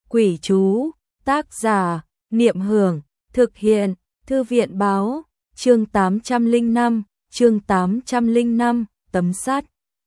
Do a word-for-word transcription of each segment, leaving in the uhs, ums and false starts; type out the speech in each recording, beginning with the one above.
Quỷ chú, tác giả, Niệm Hưởng, thực hiện, Thư viện báo, chương tám trăm lẻ năm, chương tám trăm lẻ năm, tấm sắt.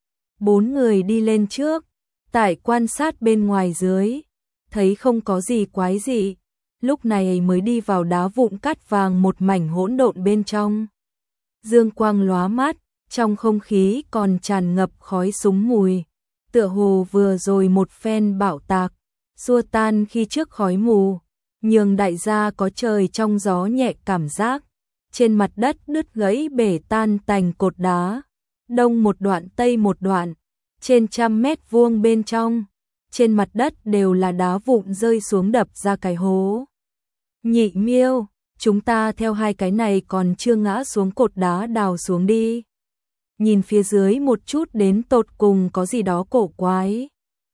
Bốn người đi lên trước, tại quan sát bên ngoài dưới, thấy không có gì quái dị, lúc này mới đi vào đá vụn cát vàng một mảnh hỗn độn bên trong. Dương quang lóa mắt, trong không khí còn tràn ngập khói súng mùi, tựa hồ vừa rồi một phen bạo tạc, xua tan khi trước khói mù, nhường đại gia có trời trong gió nhẹ cảm giác. Trên mặt đất đứt gãy bể tan tành cột đá, đông một đoạn tây một đoạn, trên trăm mét vuông bên trong, trên mặt đất đều là đá vụn rơi xuống đập ra cái hố. Nhị Miêu, chúng ta theo hai cái này còn chưa ngã xuống cột đá đào xuống đi. Nhìn phía dưới một chút đến tột cùng có gì đó cổ quái.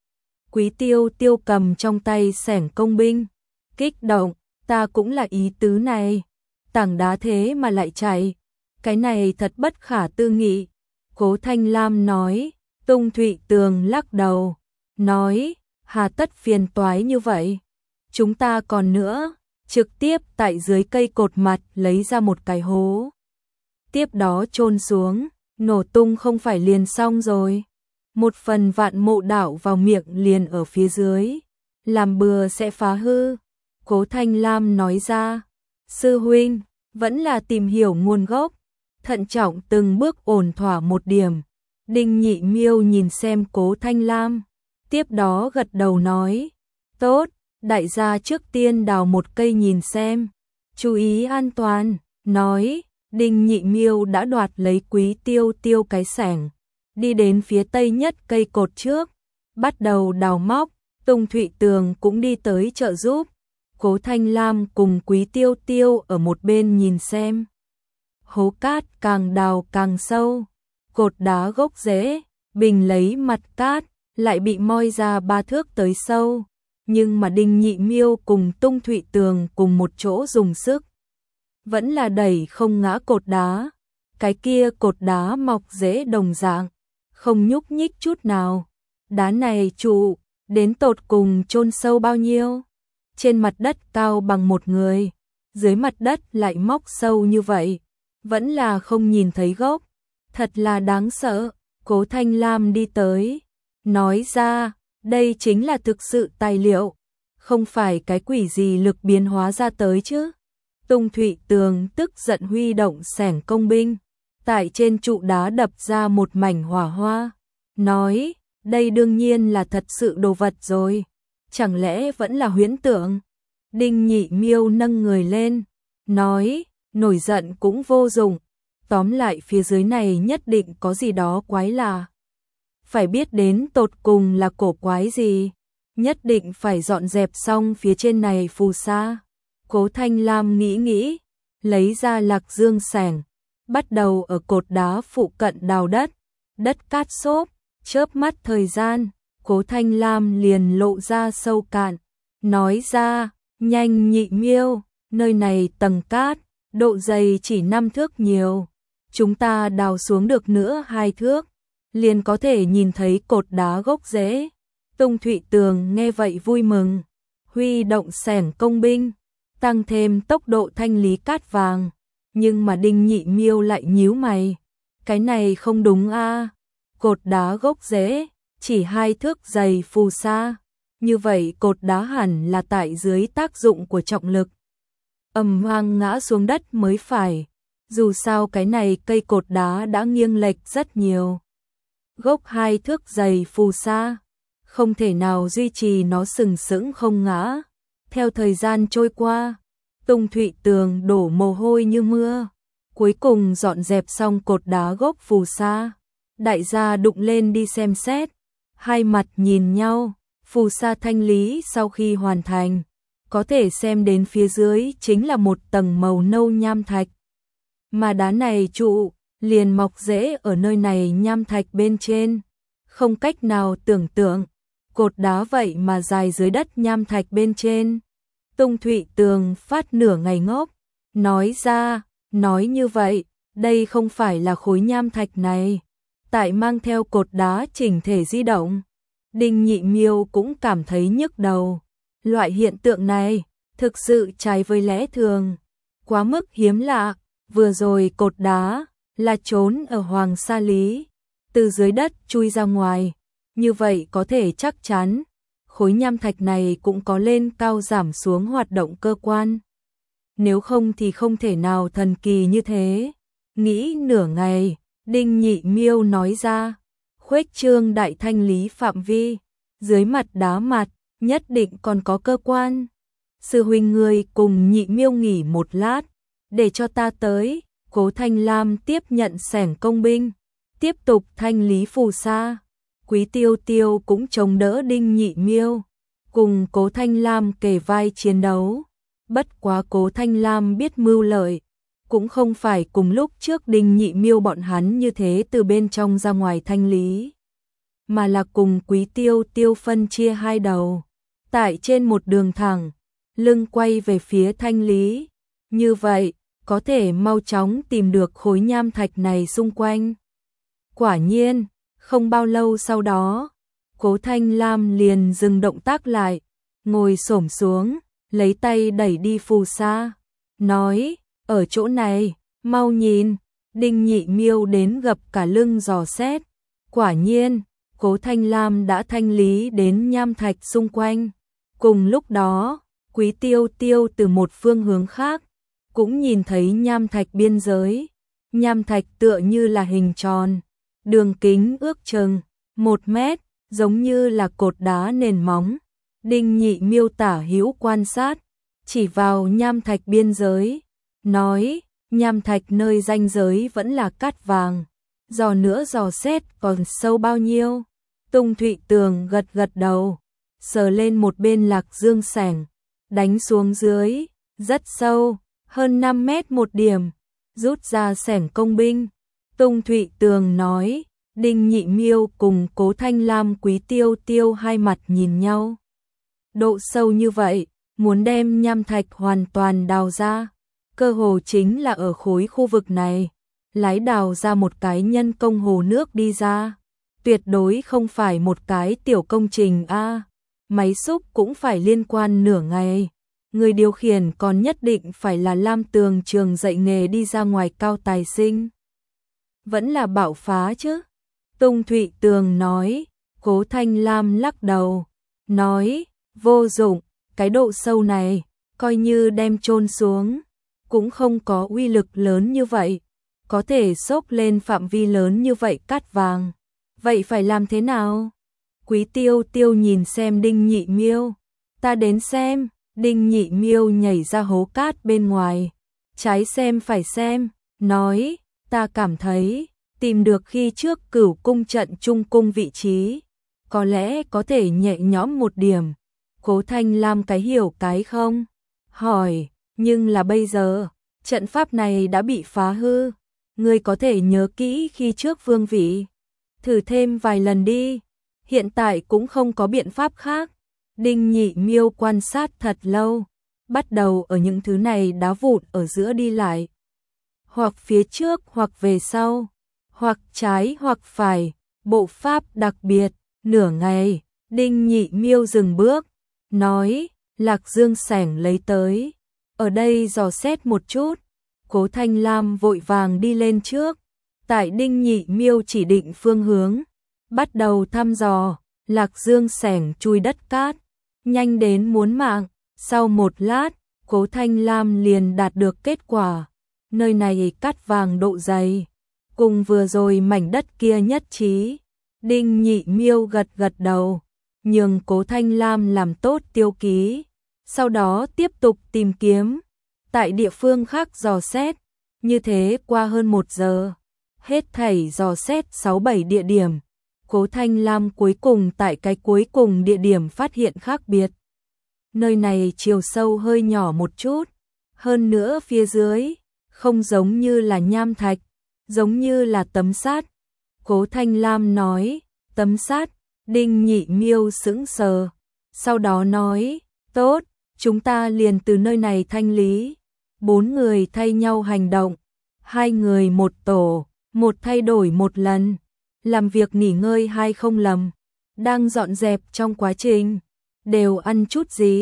Quý Tiêu Tiêu cầm trong tay xẻng công binh, kích động, ta cũng là ý tứ này. Tảng đá thế mà lại chạy, cái này thật bất khả tư nghị. Cố Thanh Lam nói, Tung Thụy Tường lắc đầu, nói, hà tất phiền toái như vậy. Chúng ta còn nữa, trực tiếp tại dưới cây cột mặt lấy ra một cái hố. Tiếp đó chôn xuống, nổ tung không phải liền xong rồi. Một phần vạn mộ đảo vào miệng liền ở phía dưới, làm bừa sẽ phá hư. Cố Thanh Lam nói ra, sư huynh, vẫn là tìm hiểu nguồn gốc, thận trọng từng bước ổn thỏa một điểm. Đinh Nhị Miêu nhìn xem Cố Thanh Lam, tiếp đó gật đầu nói, tốt, đại gia trước tiên đào một cây nhìn xem, chú ý an toàn, nói, Đinh Nhị Miêu đã đoạt lấy Quý Tiêu Tiêu cái xẻng, đi đến phía tây nhất cây cột trước, bắt đầu đào móc. Tung Thụy Tường cũng đi tới trợ giúp. Cố Thanh Lam cùng Quý Tiêu Tiêu ở một bên nhìn xem. Hố cát càng đào càng sâu, cột đá gốc rễ, bình lấy mặt cát, lại bị moi ra ba thước tới sâu. Nhưng mà Đinh Nhị Miêu cùng Tung Thụy Tường cùng một chỗ dùng sức, vẫn là đẩy không ngã cột đá. Cái kia cột đá mọc rễ đồng dạng, không nhúc nhích chút nào. Đá này trụ, đến tột cùng chôn sâu bao nhiêu? Trên mặt đất cao bằng một người, dưới mặt đất lại móc sâu như vậy, vẫn là không nhìn thấy gốc, thật là đáng sợ. Cố Thanh Lam đi tới, nói ra, đây chính là thực sự tài liệu, không phải cái quỷ gì lực biến hóa ra tới chứ. Tung Thụy Tường tức giận huy động xẻng công binh, tại trên trụ đá đập ra một mảnh hỏa hoa, nói, đây đương nhiên là thật sự đồ vật rồi, chẳng lẽ vẫn là huyễn tưởng. Đinh Nhị Miêu nâng người lên, nói, nổi giận cũng vô dụng, tóm lại phía dưới này nhất định có gì đó quái lạ. Phải biết đến tột cùng là cổ quái gì, nhất định phải dọn dẹp xong phía trên này phù sa. Cố Thanh Lam nghĩ nghĩ, lấy ra Lạc Dương xẻng, bắt đầu ở cột đá phụ cận đào đất, đất cát xốp, chớp mắt thời gian, Cố Thanh Lam liền lộ ra sâu cạn, nói ra, nhanh Nhị Miêu, nơi này tầng cát, độ dày chỉ năm thước nhiều, chúng ta đào xuống được nữa hai thước, liền có thể nhìn thấy cột đá gốc rễ. Tung Thụy Tường nghe vậy vui mừng, huy động xẻng công binh, tăng thêm tốc độ thanh lý cát vàng. Nhưng mà Đinh Nhị Miêu lại nhíu mày, cái này không đúng a, cột đá gốc rễ, chỉ hai thước dày phù sa, như vậy cột đá hẳn là tại dưới tác dụng của trọng lực, ầm vang ngã xuống đất mới phải, dù sao cái này cây cột đá đã nghiêng lệch rất nhiều. Gốc hai thước dày phù sa, không thể nào duy trì nó sừng sững không ngã. Theo thời gian trôi qua, Tung Thụy Tường đổ mồ hôi như mưa, cuối cùng dọn dẹp xong cột đá gốc phù sa. Đại gia đụng lên đi xem xét, hai mặt nhìn nhau, phù sa thanh lý sau khi hoàn thành, có thể xem đến phía dưới chính là một tầng màu nâu nham thạch. Mà đá này trụ, liền mọc rễ ở nơi này nham thạch bên trên, không cách nào tưởng tượng, cột đá vậy mà dài dưới đất nham thạch bên trên. Tung Thụy Tường phát nửa ngày ngốc, nói ra, nói như vậy, đây không phải là khối nham thạch này, tại mang theo cột đá chỉnh thể di động. Đinh Nhị Miêu cũng cảm thấy nhức đầu, Loại hiện tượng này thực sự trái với lẽ thường, quá mức hiếm lạ. Vừa rồi cột đá là trốn ở Hoàng Sa Lý, từ dưới đất chui ra ngoài, như vậy có thể chắc chắn khối nham thạch này cũng có lên cao giảm xuống hoạt động cơ quan. Nếu không thì không thể nào thần kỳ như thế. Nghĩ nửa ngày, Đinh Nhị Miêu nói ra, khuếch trương đại thanh lý phạm vi, dưới mặt đá mặt, nhất định còn có cơ quan. Sư huynh ngươi cùng Nhị Miêu nghỉ một lát, để cho ta tới. Cố Thanh Lam tiếp nhận xẻng công binh, tiếp tục thanh lý phù sa. Quý Tiêu Tiêu cũng chống đỡ Đinh Nhị Miêu, cùng Cố Thanh Lam kề vai chiến đấu. Bất quá Cố Thanh Lam biết mưu lợi, cũng không phải cùng lúc trước Đinh Nhị Miêu bọn hắn như thế từ bên trong ra ngoài thanh lý, mà là cùng Quý Tiêu Tiêu phân chia hai đầu, tại trên một đường thẳng, lưng quay về phía thanh lý. Như vậy, có thể mau chóng tìm được khối nham thạch này xung quanh. Quả nhiên, không bao lâu sau đó, Cố Thanh Lam liền dừng động tác lại, ngồi xổm xuống, lấy tay đẩy đi phù sa, nói, ở chỗ này, mau nhìn. Đinh Nhị Miêu đến gập cả lưng dò xét. Quả nhiên, Cố Thanh Lam đã thanh lý đến nham thạch xung quanh. Cùng lúc đó, Quý Tiêu Tiêu từ một phương hướng khác, cũng nhìn thấy nham thạch biên giới. Nham thạch tựa như là hình tròn, đường kính ước chừng một mét, giống như là cột đá nền móng. Đinh Nhị Miêu tả hữu quan sát, chỉ vào nham thạch biên giới, nói, nham thạch nơi ranh giới vẫn là cát vàng, dò nữa dò xét còn sâu bao nhiêu. Tung Thụy Tường gật gật đầu, sờ lên một bên Lạc Dương xẻng, đánh xuống dưới, rất sâu, hơn năm mét một điểm, rút ra xẻng công binh. Tung Thụy Tường nói, Đinh Nhị Miêu cùng Cố Thanh Lam Quý Tiêu Tiêu hai mặt nhìn nhau. Độ sâu như vậy, muốn đem nham thạch hoàn toàn đào ra, cơ hồ chính là ở khối khu vực này, lái đào ra một cái nhân công hồ nước đi ra. Tuyệt đối không phải một cái tiểu công trình a, máy xúc cũng phải liên quan nửa ngày. Người điều khiển còn nhất định phải là Lam Tường trường dạy nghề đi ra ngoài cao tài sinh. Vẫn là bạo phá chứ. Tung Thụy Tường nói. Cố Thanh Lam lắc đầu, nói, vô dụng, cái độ sâu này, coi như đem chôn xuống, cũng không có uy lực lớn như vậy, có thể xốc lên phạm vi lớn như vậy cát vàng. Vậy phải làm thế nào? Quý Tiêu Tiêu nhìn xem Đinh Nhị Miêu, ta đến xem. Đinh Nhị Miêu nhảy ra hố cát bên ngoài, trái xem phải xem, nói, ta cảm thấy, tìm được khi trước Cửu cung trận trung cung vị trí, có lẽ có thể nhẹ nhõm một điểm. Cố Thanh Lam cái hiểu cái không? Hỏi, nhưng là bây giờ, trận pháp này đã bị phá hư, ngươi có thể nhớ kỹ khi trước vương vị, thử thêm vài lần đi, hiện tại cũng không có biện pháp khác. Đinh Nhị Miêu quan sát thật lâu, bắt đầu ở những thứ này đá vụn ở giữa đi lại, hoặc phía trước hoặc về sau, hoặc trái hoặc phải, bộ pháp đặc biệt. Nửa ngày, Đinh Nhị Miêu dừng bước, nói, Lạc Dương xẻng lấy tới, ở đây dò xét một chút. Cố Thanh Lam vội vàng đi lên trước, tại Đinh Nhị Miêu chỉ định phương hướng, bắt đầu thăm dò. Lạc Dương xẻng chui đất cát, nhanh đến muốn mạng. Sau một lát, Cố Thanh Lam liền đạt được kết quả. Nơi này cát vàng độ dày, cùng vừa rồi mảnh đất kia nhất trí. Đinh Nhị Miêu gật gật đầu, nhường Cố Thanh Lam làm tốt tiêu ký, sau đó tiếp tục tìm kiếm, tại địa phương khác dò xét. Như thế qua hơn một giờ, hết thảy dò xét sáu bảy địa điểm. Cố Thanh Lam cuối cùng tại cái cuối cùng địa điểm phát hiện khác biệt. Nơi này chiều sâu hơi nhỏ một chút, hơn nữa phía dưới, không giống như là nham thạch, giống như là tấm sắt. Cố Thanh Lam nói, tấm sắt. Đinh Nhị Miêu sững sờ, sau đó nói, tốt, chúng ta liền từ nơi này thanh lý. Bốn người thay nhau hành động, hai người một tổ, một thay đổi một lần, làm việc nghỉ ngơi hai không lầm. Đang dọn dẹp trong quá trình, đều ăn chút gì,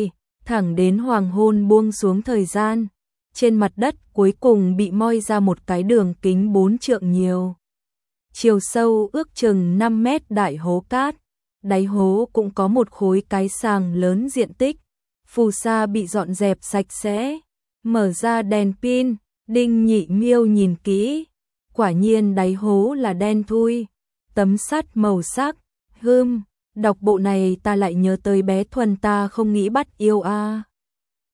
thẳng đến hoàng hôn buông xuống thời gian, trên mặt đất cuối cùng bị moi ra một cái đường kính bốn trượng nhiều. Chiều sâu ước chừng năm mét đại hố cát, đáy hố cũng có một khối cái sàng lớn diện tích, phù sa bị dọn dẹp sạch sẽ, mở ra đèn pin, Đinh Nhị Miêu nhìn kỹ, quả nhiên đáy hố là đen thui, tấm sắt màu sắc, hươm, đọc bộ này ta lại nhớ tới bé Thuần ta không nghĩ bắt yêu a. À.